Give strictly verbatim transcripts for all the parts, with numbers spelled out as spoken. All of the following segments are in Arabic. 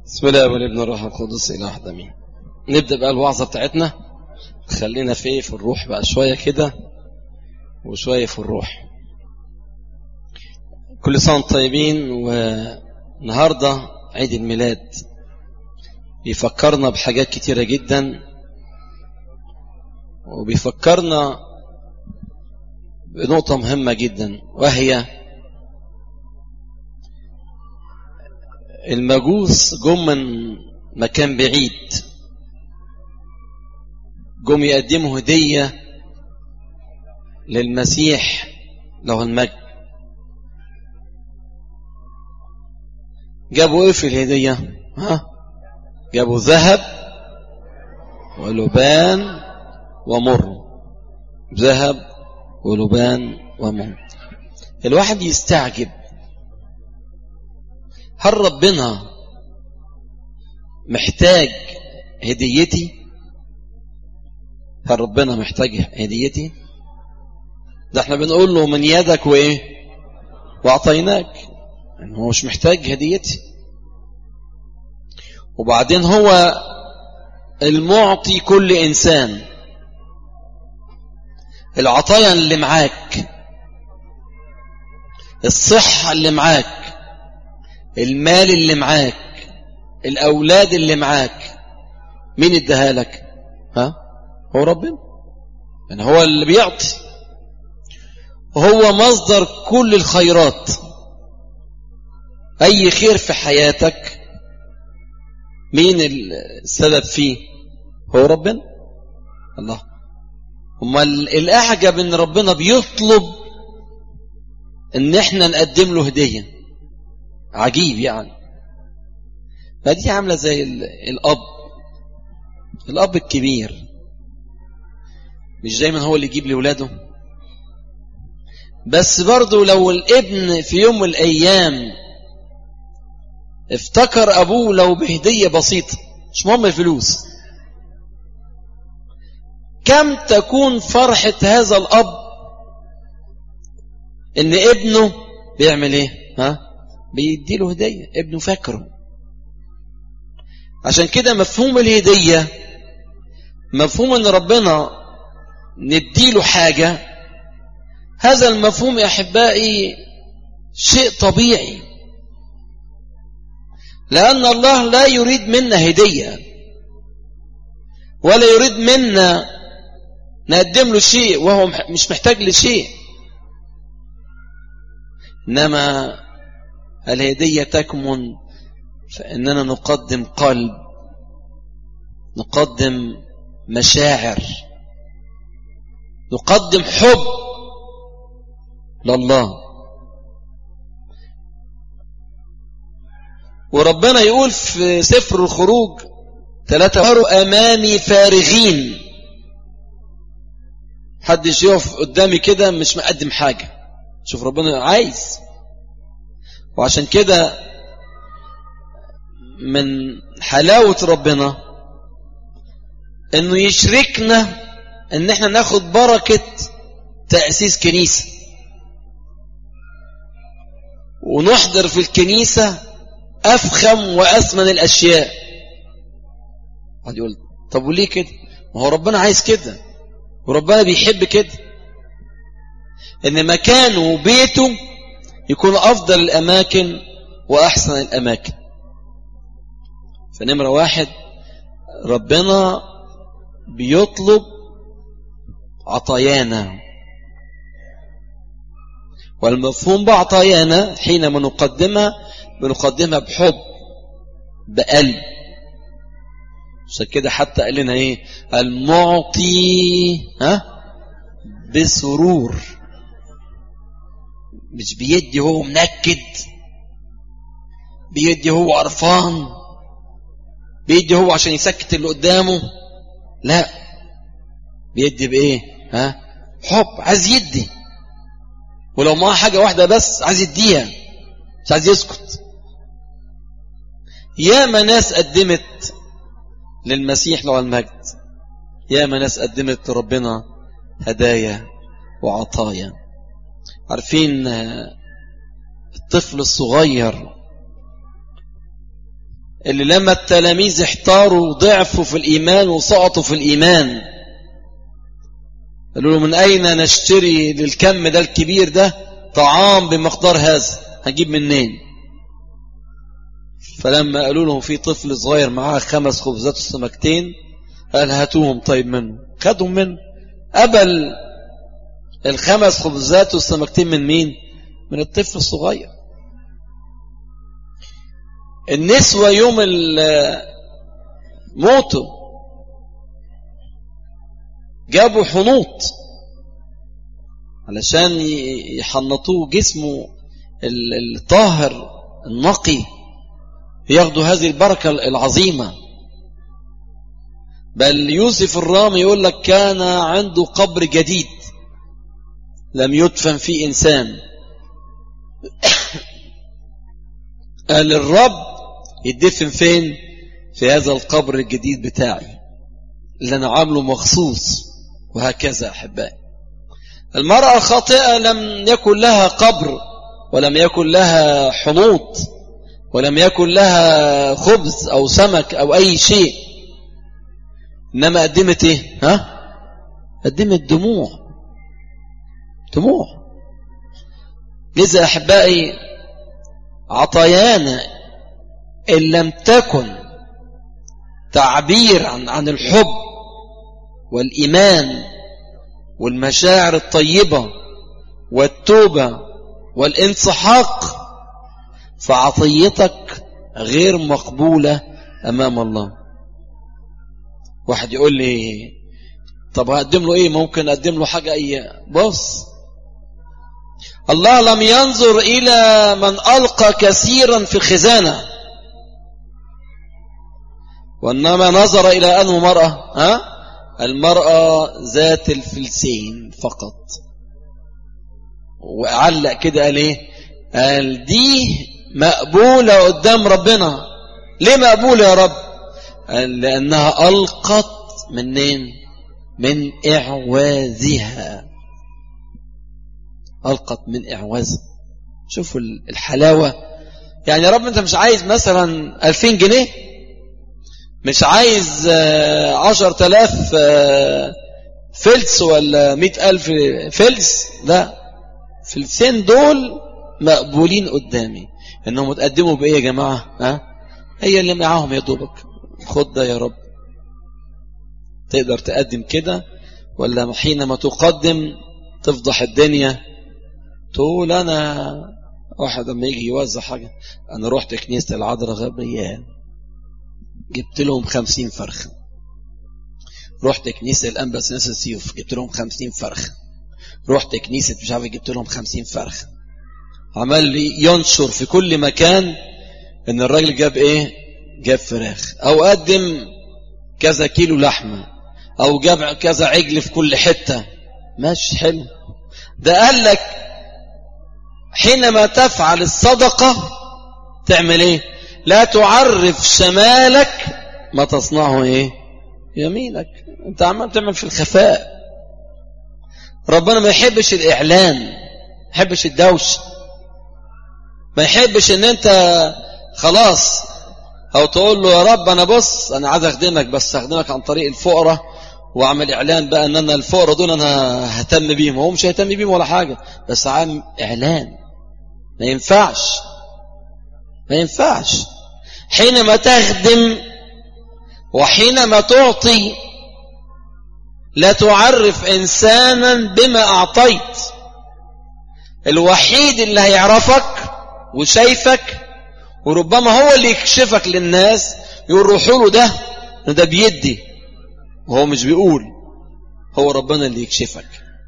بسم الله والابن الروح القدس إله واحد آمين. نبدأ بقى الوعظة بتاعتنا. خلينا في في الروح بقى شوية كده وشوية في الروح. كل سنة طيبين. والنهاردة عيد الميلاد بيفكرنا بحاجات كتيرة جدا، وبيفكرنا بنقطة مهمة جدا، وهي المجوس جم من مكان بعيد، جم يقدموا هدية للمسيح له المجد. جابوا ايه في الهدية؟ ها؟ جابوا ذهب ولبان ومر. ذهب ولبان ومر. الواحد يستعجب، هل ربنا محتاج هديتي؟ هل ربنا محتاج هديتي؟ ده احنا بنقول له من يدك وايه واعطيناك، يعني هو مش محتاج هديتي. وبعدين هو المعطي كل انسان. العطايا اللي معاك، الصحة اللي معاك، المال اللي معاك، الأولاد اللي معاك، مين اداها لك؟ ها؟ هو ربنا. يعني هو اللي بيعطي، هو مصدر كل الخيرات. أي خير في حياتك مين السبب فيه؟ هو ربنا. الله. هما الأعجب إن ربنا بيطلب إن احنا نقدم له هدية. عجيب يعني. فدي عاملة زي الأب الأب الكبير، مش دايما هو اللي يجيب لولاده، بس برضو لو الابن في يوم من الأيام افتكر أبوه لو بهدية بسيطة، مش مهم الفلوس، كم تكون فرحة هذا الأب إن ابنه بيعمل إيه؟ ها؟ بيديله هدية. ابنه فاكره. عشان كده مفهوم الهدية، مفهوم ان ربنا نديله حاجة، هذا المفهوم يا أحبائي شيء طبيعي، لأن الله لا يريد منا هدية، ولا يريد منا نقدم له شيء وهو مش محتاج لشيء. إنما الهدية تكمن فإننا نقدم قلب، نقدم مشاعر، نقدم حب لله. وربنا يقول في سفر الخروج ثلاثة صاروا أمامي فارغين. حدش يقف قدامي كده مش مقدم حاجة. شوف ربنا عايز. وعشان كده من حلاوة ربنا انه يشركنا ان احنا ناخد بركة تأسيس كنيسة، ونحضر في الكنيسة افخم واسمن الاشياء. قد يقول طب وليه كده؟ ما هو ربنا عايز كده، وربنا بيحب كده، ان مكانه وبيته يكون افضل الاماكن واحسن الاماكن. فنمرة واحد، ربنا بيطلب عطايانا، والمفهوم بعطايانا حينما نقدمها بنقدمها بحب، بقلب. عشان كده حتى قال لنا ايه؟ المعطي ها بسرور. مش بيدي هو منكد، بيدي هو عرفان، بيدي هو عشان يسكت اللي قدامه. لا، بيدي بايه؟ ها؟ حب. عايز يدي، ولو معاه حاجة واحدة بس عايز يديها، مش عايز يسكت. ياما ناس قدمت للمسيح له المجد، ياما ناس قدمت لربنا هدايا وعطايا. عارفين الطفل الصغير اللي لما التلاميذ احتاروا ضعفوا في الإيمان وسقطوا في الإيمان، قالوا له من أين نشتري للكم ده الكبير ده طعام بمقدار هذا، هنجيب منين؟ فلما قالوا له في طفل صغير معاه خمس خبزات وسمكتين، قال هاتوهم طيب منه، خدهم منه. قبل الخمس خبزات والسمكتين من مين؟ من الطفل الصغير. النسوة يوم موته جابوا حنوط علشان يحنطوه جسمه الطاهر النقي، ياخدوا هذه البركة العظيمة. بل يوسف الرامي يقول لك كان عنده قبر جديد لم يدفن فيه إنسان، قال الرب يدفن فين؟ في هذا القبر الجديد بتاعي اللي أنا عامله مخصوص. وهكذا أحبائي، المرأة الخاطئة لم يكن لها قبر، ولم يكن لها حنوط، ولم يكن لها خبز أو سمك أو أي شيء، إنما قدمت إيه؟ ها؟ قدمت دموع، دموع. لذا أحبائي عطايانا إن لم تكن تعبير عن, عن الحب والإيمان والمشاعر الطيبة والتوبة والانسحاق، فعطيتك غير مقبولة أمام الله. واحد يقول لي طب هقدم له إيه؟ ممكن أقدم له حاجة أي؟ بص، الله لم ينظر إلى من ألقى كثيرا في الخزانة، وإنما نظر إلى أنه مرأة، ها؟ المرأة ذات الفلسين فقط. وعلق كده قال إيه؟ قال دي مقبولة قدام ربنا. ليه مقبولة يا رب؟ قال لأنها ألقت منين؟ من إعوازها، ألقت من إعوازها. شوفوا الحلاوة. يعني يا رب أنت مش عايز مثلا ألفين جنيه، مش عايز عشر تلاف فلس ولا مئة ألف فلس، لا، فلسين دول مقبولين قدامي. انهم متقدموا بايه يا جماعة؟ ها؟ هي اللي معاهم يا دوبك، خد ده يا رب. تقدر تقدم كده، ولا حينما تقدم تفضح الدنيا تقول انا واحد لما يجي يوزع حاجة، انا رحت كنيسة العذراء غبريال جبت لهم خمسين فرخة، رحت كنيسة الأنبس ناس السيوف جبت لهم خمسين فرخة، رحت كنيسة مش عارف جبت لهم خمسين فرخة. عمال ينشر في كل مكان ان الراجل جاب ايه؟ جاب فراخ، او قدم كذا كيلو لحمة، او جاب كذا عجل في كل حتة. ماشي، حلو. ده قال لك حينما تفعل الصدقة تعمل ايه؟ لا تعرف شمالك ما تصنعه ايه؟ يمينك. انت عمال تعمل في الخفاء. ربنا ما يحبش الاعلان، ما يحبش الدوش، ما يحبش ان انت خلاص او تقول له يا رب انا بص انا عايز اخدمك، بس اخدمك عن طريق الفقراء، واعمل اعلان بقى ان انا الفقراء دول انا ههتم بيهم. هو مش هيهتم بيهم ولا حاجة، بس عام اعلان. ما ينفعش، ما ينفعش. حينما تخدم وحينما تعطي لا تعرف إنسانا بما أعطيت. الوحيد اللي هيعرفك وشايفك وربما هو اللي يكشفك للناس، يقول روحوا له ده ده بيدي، وهو مش بيقول، هو ربنا اللي يكشفك.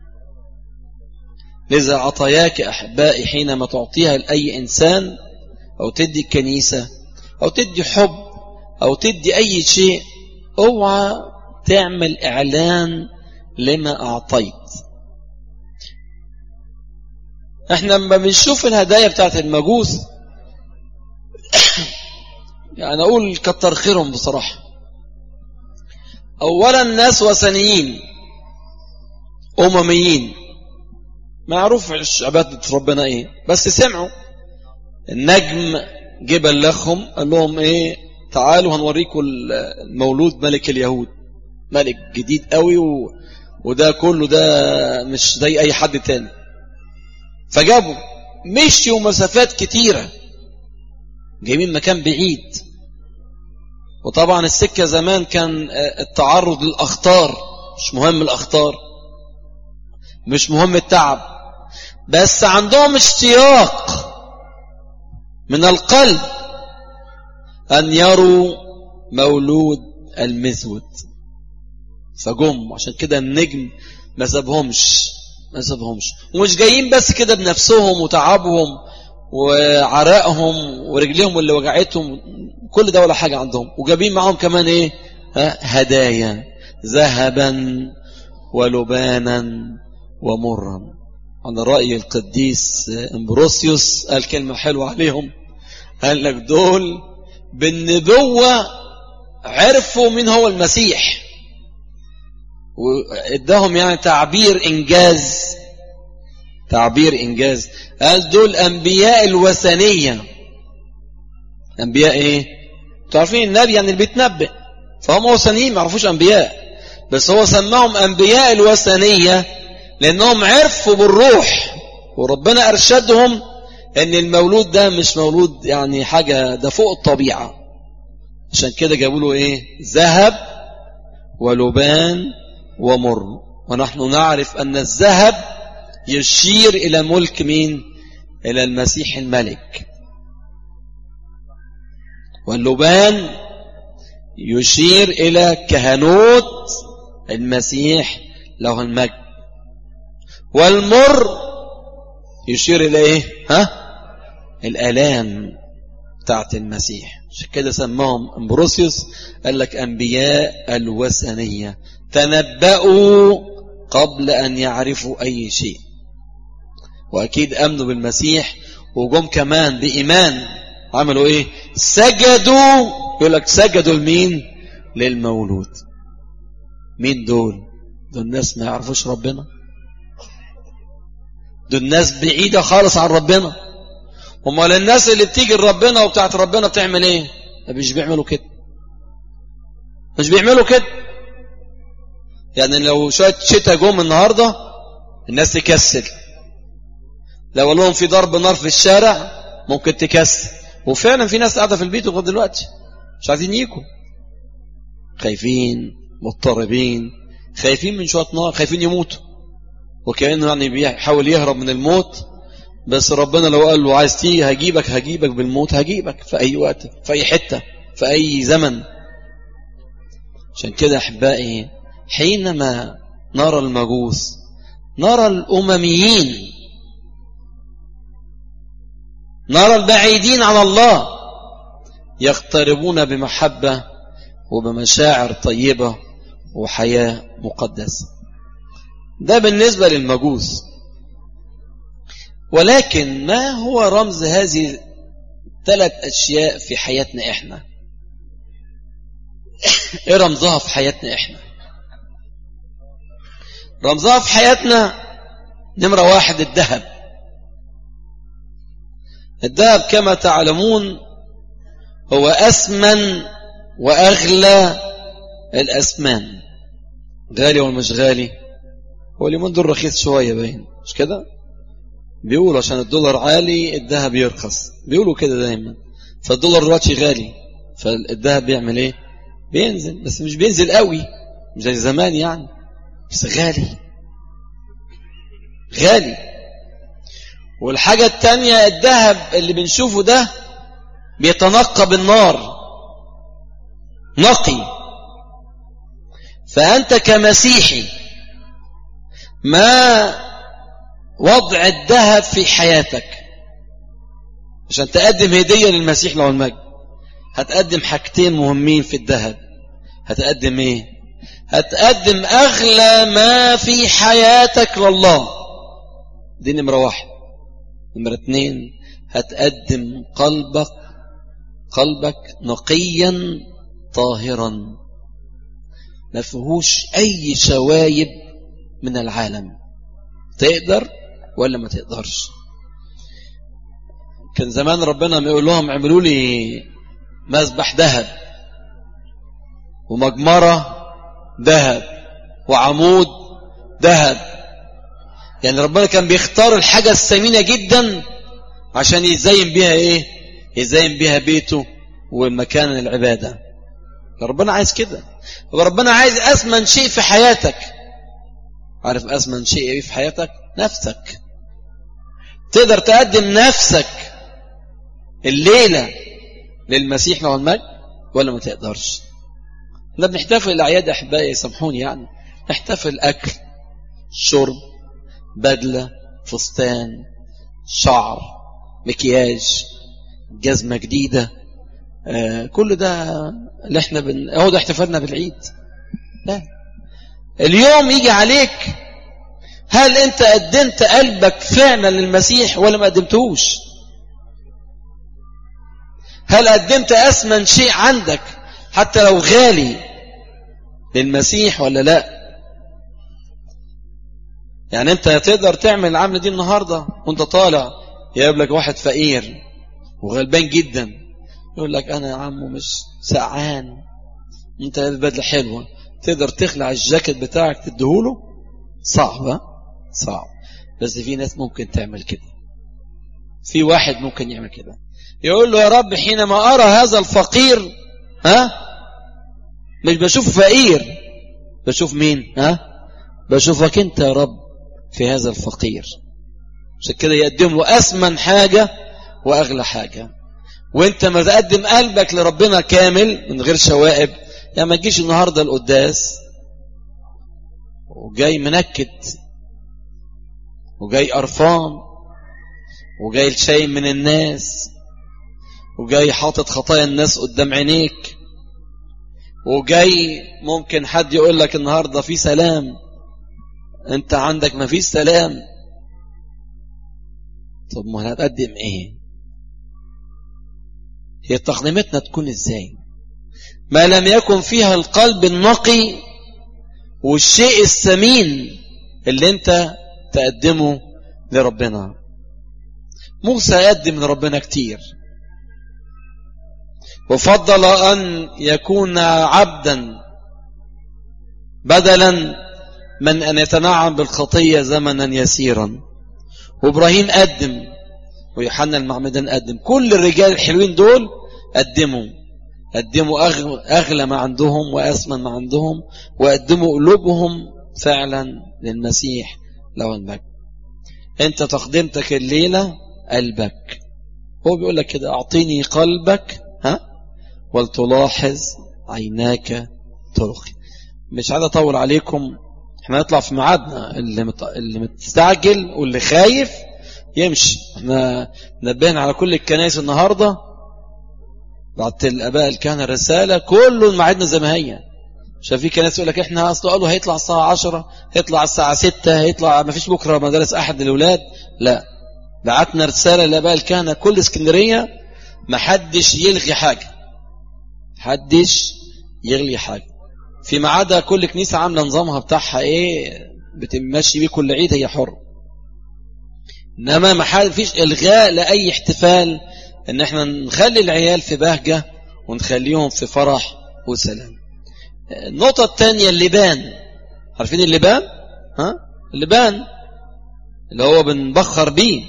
لذا عطاياك أحبائي حينما تعطيها لأي إنسان، أو تدي الكنيسة، أو تدي حب، أو تدي أي شيء، اوعى تعمل إعلان لما أعطيت. احنا لما بنشوف الهدايا بتاعت المجوس يعني أقول كتر خيرهم بصراحة. أولا ناس وثنيين أمميين، معروف عبادة ربنا إيه، بس سمعوا النجم جبل لهم قال لهم إيه؟ تعالوا هنوريكم المولود ملك اليهود، ملك جديد قوي و... وده كله ده مش زي اي حد تاني. فجابوا مشيوا مسافات كتيرة، جايبين مكان بعيد. وطبعا السكة زمان كان التعرض للأخطار، مش مهم الأخطار، مش مهم التعب، بس عندهم اشتياق من القلب أن يروا مولود المذود. فجم عشان كده النجم ما سابهمش ما سابهمش ومش جايين بس كده بنفسهم وتعبهم وعرقهم ورجليهم اللي وجعتهم، كل ده ولا حاجة عندهم، وجايبين معهم كمان ايه؟ هدايا، ذهبا ولبانا ومرا. عن رأي القديس امبروسيوس قال كلمة حلوة عليهم، قال لك دول بالنبوة عرفوا مين هو المسيح، واداهم يعني تعبير إنجاز، تعبير إنجاز. قال دول أنبياء الوثنية. أنبياء إيه؟ تعرفين النبي يعني اللي بيتنبئ، فهم وثنيين ما عرفوش أنبياء، بس هو سماهم أنبياء الوثنية لأنهم عرفوا بالروح وربنا أرشدهم أن المولود ده مش مولود يعني حاجة ده فوق الطبيعة. عشان كده جابوا له إيه؟ ذهب ولبان ومر. ونحن نعرف أن الذهب يشير إلى ملك مين؟ إلى المسيح الملك. واللبان يشير إلى كهنوت المسيح له المجد. والمر يشير إلى إيه؟ ها؟ الآلام بتاعت المسيح. عشان كده سماهم امبروسيوس قال لك أنبياء الوثنية، تنبأوا قبل أن يعرفوا أي شيء، وأكيد أمنوا بالمسيح وجم كمان بإيمان. عملوا إيه؟ سجدوا. يقول لك سجدوا لمين؟ للمولود. مين دول؟ دول الناس ما يعرفوش ربنا، دول الناس بعيدة خالص عن ربنا. هم للناس اللي بتيجي لربنا وبتاعت ربنا بتعمل إيه؟ مش بيعملوا كده، مش بيعملوا كده. يعني لو شوية شتاء جم النهاردة الناس تكسل، لو قال لهم في ضرب نار في الشارع ممكن تكسل. وفعلا في ناس قاعدة في البيت لغاية دلوقتي مش عايزين يجوا، خايفين مضطربين، خايفين من شوية نار، خايفين يموتوا، وكأنه يعني بيحاول يهرب من الموت. بس ربنا لو قال له عايز تيجي هجيبك، هجيبك بالموت، هجيبك في أي وقت في أي حتة في أي زمن. عشان كده أحبائي حينما نرى المجوس نرى الأمميين، نرى البعيدين عن الله يقتربون بمحبة وبمشاعر طيبة وحياة مقدسة. ده بالنسبة للمجوس. ولكن ما هو رمز هذه ثلاث أشياء في حياتنا إحنا؟ إيه رمزها في حياتنا إحنا؟ رمزها في حياتنا نمرة واحد الذهب. الذهب كما تعلمون هو أثمن وأغلى الأثمان. غالي ولا مش غالي؟ هو اليومين دول رخيص شوية باين، مش كده؟ بيقولوا عشان الدولار عالي الذهب يرخص، بيقولوا كده دايما. فالدولار دلوقتي غالي، فالذهب بيعمل ايه؟ بينزل، بس مش بينزل قوي مش زي زمان يعني، بس غالي غالي. والحاجة التانية الذهب اللي بنشوفه ده بيتنقى بالنار، نقي. فأنت كمسيحي ما وضع الذهب في حياتك عشان تقدم هدية للمسيح له المجد؟ هتقدم حاجتين مهمين في الذهب. هتقدم ايه؟ هتقدم أغلى ما في حياتك لله، دي نمرة واحد. نمرة اتنين هتقدم قلبك قلبك نقيا طاهرا ما فيهوش أي شوايب من العالم. تقدر ولا ما تقدرش؟ كان زمان ربنا يقول لهم اعملوا لي مذبح ذهب، ومجمرة ذهب وعمود ذهب. يعني ربنا كان بيختار الحاجة الثمينة جدا عشان يزين بيها ايه؟ يزين بيها بيته ومكان العبادة. ربنا عايز كده. وربنا عايز أثمن شيء في حياتك. عارف أثمن شيء ايه في حياتك؟ نفسك. تقدر تقدم نفسك الليلة للمسيح له المجد ولا ما تقدرش؟ لا بنحتفل الأعياد أحبائي سامحوني، يعني نحتفل أكل شرب بدلة فستان شعر مكياج جزمة جديدة، آه كل ده اللي احنا بن... هو ده احتفالنا بالعيد. لا، اليوم يجي عليك هل انت قدمت قلبك فعلا للمسيح ولا ما قدمتهوش؟ هل قدمت أثمن شيء عندك حتى لو غالي للمسيح ولا لا؟ يعني انت تقدر تعمل العمل دي النهاردة وانت طالع يقابلك واحد فقير وغلبان جدا يقول لك انا يا عمو مش سقعان، انت بدلة حلوة، تقدر تخلع الجاكيت بتاعك تديهوله؟ صعب، صعب. بس في ناس ممكن تعمل كده. في واحد ممكن يعمل كده، يقول له يا رب حينما أرى هذا الفقير ها مش بشوف فقير، بشوف مين؟ ها بشوفك انت يا رب في هذا الفقير. عشان كده يقدم له أثمن حاجة وأغلى حاجة. وانت ما تقدم قلبك لربنا كامل من غير شوائب، يعني ما تجيش النهاردة القداس وجاي منكت وجاي قرفان وجاي الشاي من الناس وجاي حاطط خطايا الناس قدام عينيك وجاي ممكن حد يقول لك النهاردة في سلام، انت عندك ما فيش سلام. طب ما هتقدم ايه؟ هي تقديمتنا تكون ازاي؟ ما لم يكن فيها القلب النقي والشيء الثمين اللي انت تقدمه لربنا. موسى قدم لربنا كتير وفضل أن يكون عبدا بدلا من أن يتنعم بالخطية زمنا يسيرا. وإبراهيم قدم ويوحنا المعمدان قدم. كل الرجال الحلوين دول قدموا قدموا أغلى ما عندهم وأثمن ما عندهم، وقدموا قلوبهم فعلا للمسيح له المجد. انت تقدمتك الليلة قلبك. هو بيقول لك كده اعطيني قلبك ها ولتلاحظ عيناك طرقي. مش عايز اطول عليكم، احنا نطلع في ميعادنا. اللي مت... اللي مستعجل واللي خايف يمشي. احنا نبهنا على كل الكنائس النهارده، بعت الاباء الكهنه رساله كله ميعادنا زي ما هي. عشان في كنائس يقول لك احنا اصل قالوا هيطلع الساعه عشرة، هيطلع الساعه ستة، هيطلع ما فيش بكره مدارس احد للاولاد. لا، بعتنا رساله للاباء الكهنه كل اسكندريه ما حدش يلغي حاجه، حدش يغلي حاجه. في ميعادها كل كنيسه عامله نظامها بتاعها ايه بتمشي بيه كل عيد، هي حر. انما ما فيش الغاء لاي احتفال، ان احنا نخلي العيال في بهجه ونخليهم في فرح وسلام. النقطه الثانيه اللبان. عارفين اللبان؟ ها اللبان اللي هو بنبخر بيه،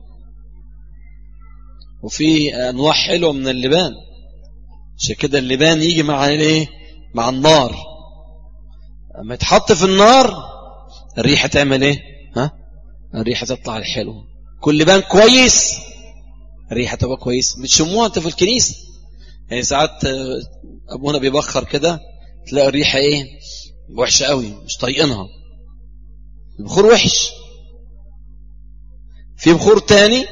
وفي انواع حلوه من اللبان. عشان كده اللبان يجي مع الايه؟ مع النار. اما يتحط في النار الريحه تعمل ايه؟ ها الريحه تطلع الحلوه. كل لبان كويس الريحه تبقى كويس. بتشموها انت في الكنيسه، يعني ساعات ابونا بيبخر كده تلاقي الريحه ايه؟ وحشه قوي، مش طايقينها. البخور وحش. في بخور تاني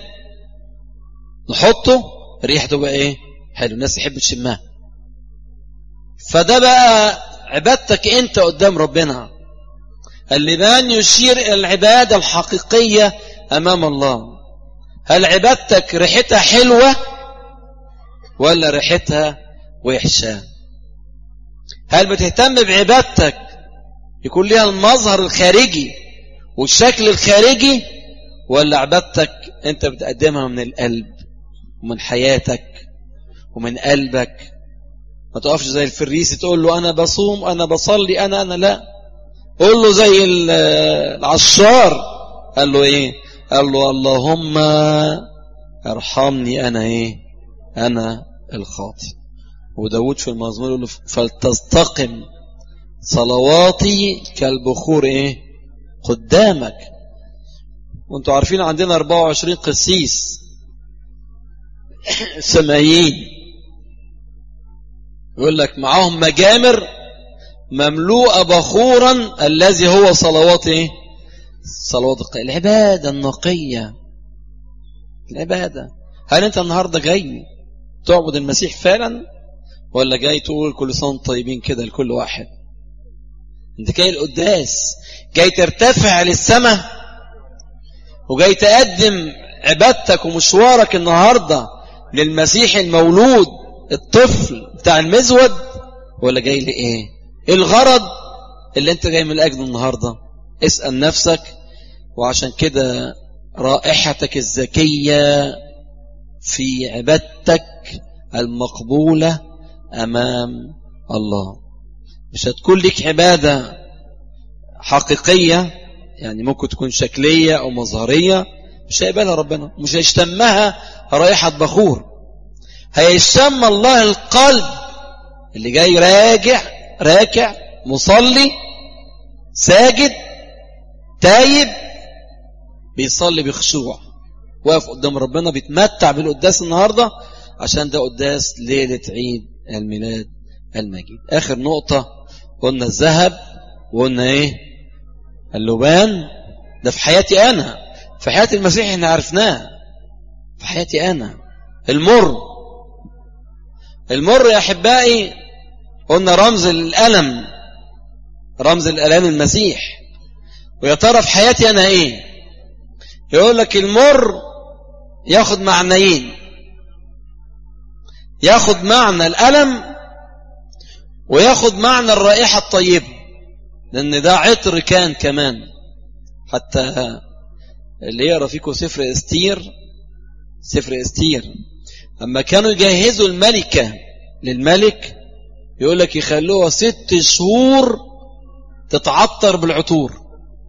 نحطه الريحه تبقى ايه؟ حلو، الناس تحب تشمها. فده بقى عبادتك انت قدام ربنا. اللبان يشير الى العباده الحقيقيه امام الله. هل عبادتك ريحتها حلوه ولا ريحتها وحشه؟ هل بتهتم بعبادتك يكون لها المظهر الخارجي والشكل الخارجي، ولا عبادتك انت بتقدمها من القلب ومن حياتك ومن قلبك ما تقفش زي الفريسي تقول له أنا بصوم أنا بصلي أنا أنا لا. قول له زي العشار قال له إيه؟ قال له اللهم ارحمني أنا إيه؟ أنا الخاطئ. وداود في المزمور يقول له فلتستقم صلواتي كالبخور إيه؟ قدامك. وانتوا عارفين عندنا أربعة وعشرين قسيس سمايين يقول لك معاهم مجامر مملوءة بخورا الذي هو صلوات ايه؟ صلوات العبادة النقية. العبادة. هل انت النهاردة جاي تعبد المسيح فعلا ولا جاي تقول كل سنة طيبين كده لكل واحد؟ انت جاي القداس جاي ترتفع للسماء وجاي تقدم عبادتك ومشوارك النهاردة للمسيح المولود الطفل بتاع المزود، ولا جاي لإيه؟ إيه الغرض اللي انت جاي من أجله النهاردة؟ اسأل نفسك. وعشان كده رائحتك الزكية في عبادتك المقبولة أمام الله. مش هتكون لك عبادة حقيقية، يعني ممكن تكون شكلية أو مظهرية، مش هيقبلها ربنا، مش هيشتمها رائحة بخور. هيشتم الله القلب اللي جاي راجع راكع مصلي ساجد تايب بيصلي بخشوع واقف قدام ربنا بيتمتع بالقداس النهاردة، عشان ده قداس ليلة عيد الميلاد المجيد. آخر نقطة قلنا الذهب وقلنا ايه؟ اللبان. ده في حياتي أنا، في حياة المسيح احنا عرفناه، في حياتي أنا. المر المر يا أحبائي قلنا رمز الألم، رمز الألام المسيح. ويا ترى في حياتي أنا إيه؟ يقول لك المر ياخد معنيين، ياخد معنى الألم وياخد معنى الرائحة الطيبة، لأن ده عطر كان كمان. حتى اللي يقرأ فيكم سفر استير، سفر استير أما كانوا يجهزوا الملكة للملك يقول لك يخلوها ست شهور تتعطر بالعطور.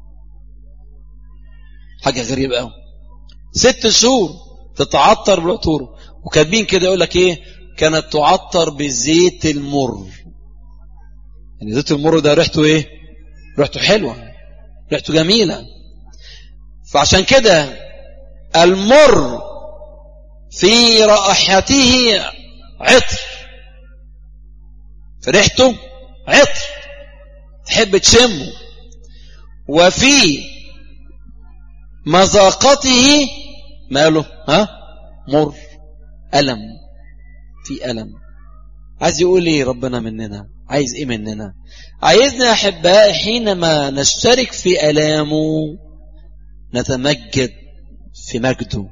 حاجة غريبة قوي، ست شهور تتعطر بالعطور. وكاتبين كده يقول لك ايه؟ كانت تعطر بزيت المر. يعني زيت المر ده ريحته ايه؟ ريحته حلوة، ريحته جميلة. فعشان كده المر في رائحته عطر، في ريحته عطر تحب تشمه، وفي مذاقته ماله ها مر، ألم، في ألم. عايز يقول ايه ربنا مننا؟ عايز ايه مننا؟ عايزنا يا أحبائي حينما نشترك في ألامه نتمجد في مجده،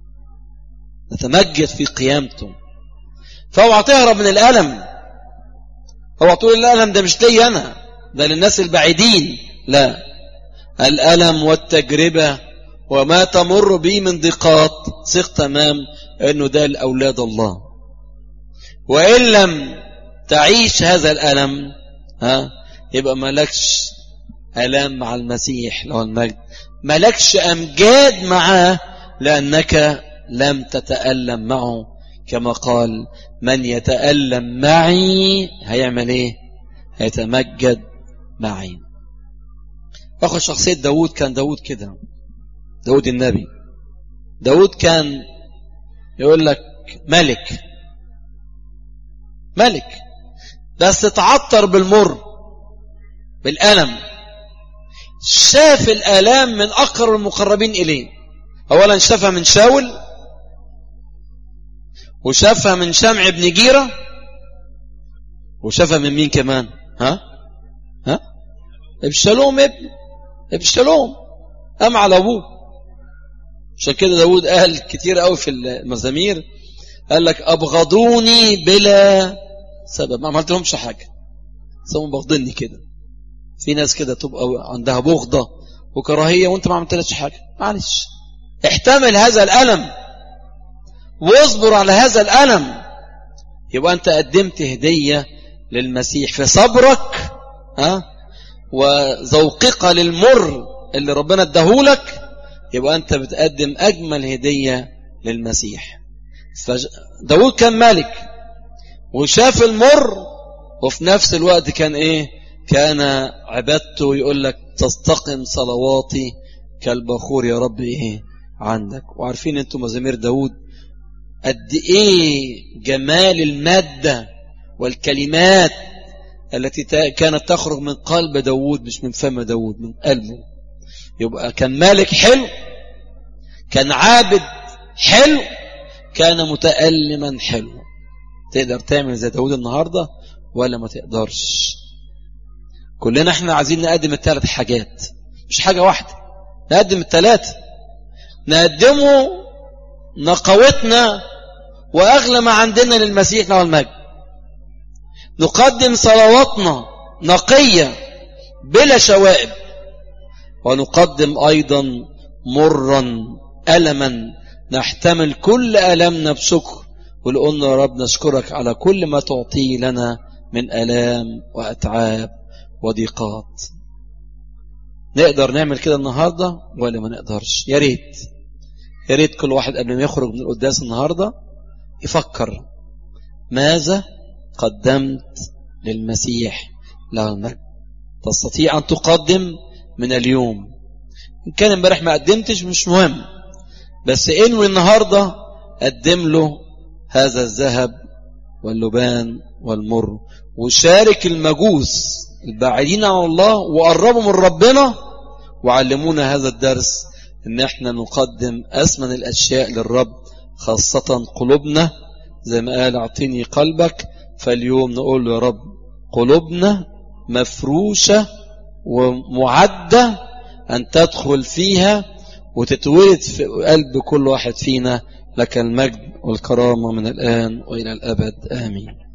نتمجد في قيامته. فاوعى تهرب من الألم، اوعى تقول الألم ده مش لي أنا، ده للناس البعيدين. لا، الألم والتجربة وما تمر به من ضيقات ثق تمام انه ده لأولاد الله. وإن لم تعيش هذا الألم ها يبقى مالكش ألام مع المسيح له المجد، مالكش أمجاد معاه، لأنك لم تتألم معه. كما قال من يتألم معي هيعمل ايه؟ هيتمجد معي. أخذ شخصية داود، كان داود كده، داود النبي. داود كان يقول لك ملك ملك بس اتعطر بالمر بالألم. شاف الآلام من أقرب المقربين إليه. أولا شافها من شاول، وشافها من شمع بن جيرة، وشافها من مين كمان؟ ها ها ابشالوم ابن ابشالوم قام على أبوه. عشان كده داود قال كتير قوي في المزامير، قال لك أبغضوني بلا سبب، ما عملت لهمش حاجة، سووا بغضني كده. في ناس كده تبقى عندها بغضة وكراهية وانت ما عملتلهاش حاجة، معلش احتمل هذا الألم واصبر على هذا الألم. يبقى أنت قدمت هدية للمسيح في صبرك ها وذوقك للمر اللي ربنا اداهولك. يبقى أنت بتقدم أجمل هدية للمسيح. داود كان ملك وشاف المر، وفي نفس الوقت كان إيه؟ كان عبادته يقول لك تستقم صلواتي كالبخور يا رب إيه عندك. وعارفين أنتم مزامير داود قد إيه جمال المادة والكلمات التي كانت تخرج من قلب داود، مش من فم داود، من قلبه. يبقى كان مالك حلو، كان عابد حلو، كان متألما حلو. تقدر تعمل زي داود النهاردة ولا ما تقدرش؟ كلنا احنا عايزين نقدم الثلاث حاجات، مش حاجة واحدة، نقدم الثلاثة. نقدمه نقوتنا وأغلى ما عندنا للمسيح له المجد. نقدم صلواتنا نقية بلا شوائب، ونقدم أيضا مرا ألما نحتمل كل ألمنا بشكر، ونقول يا رب نشكرك على كل ما تعطيه لنا من ألام وأتعاب وضيقات. نقدر نعمل كده النهاردة ولا ما نقدرش؟ يا ريت يا ريت كل واحد قبل ما يخرج من القداس النهاردة يفكر ماذا قدمت للمسيح له المجد. تستطيع أن تقدم من اليوم. إن كان امبارح ما قدمتش مش مهم، بس انوي النهاردة قدم له هذا الذهب واللبان والمر، وشارك المجوس البعيدين عن الله وقربوا من ربنا، وعلمونا هذا الدرس ان احنا نقدم أثمن الأشياء للرب، خاصة قلوبنا. زي ما قال اعطيني قلبك، فاليوم نقول له يا رب قلوبنا مفروشة ومعدة أن تدخل فيها وتتولد في قلب كل واحد فينا. لك المجد والكرامة من الآن وإلى الأبد آمين.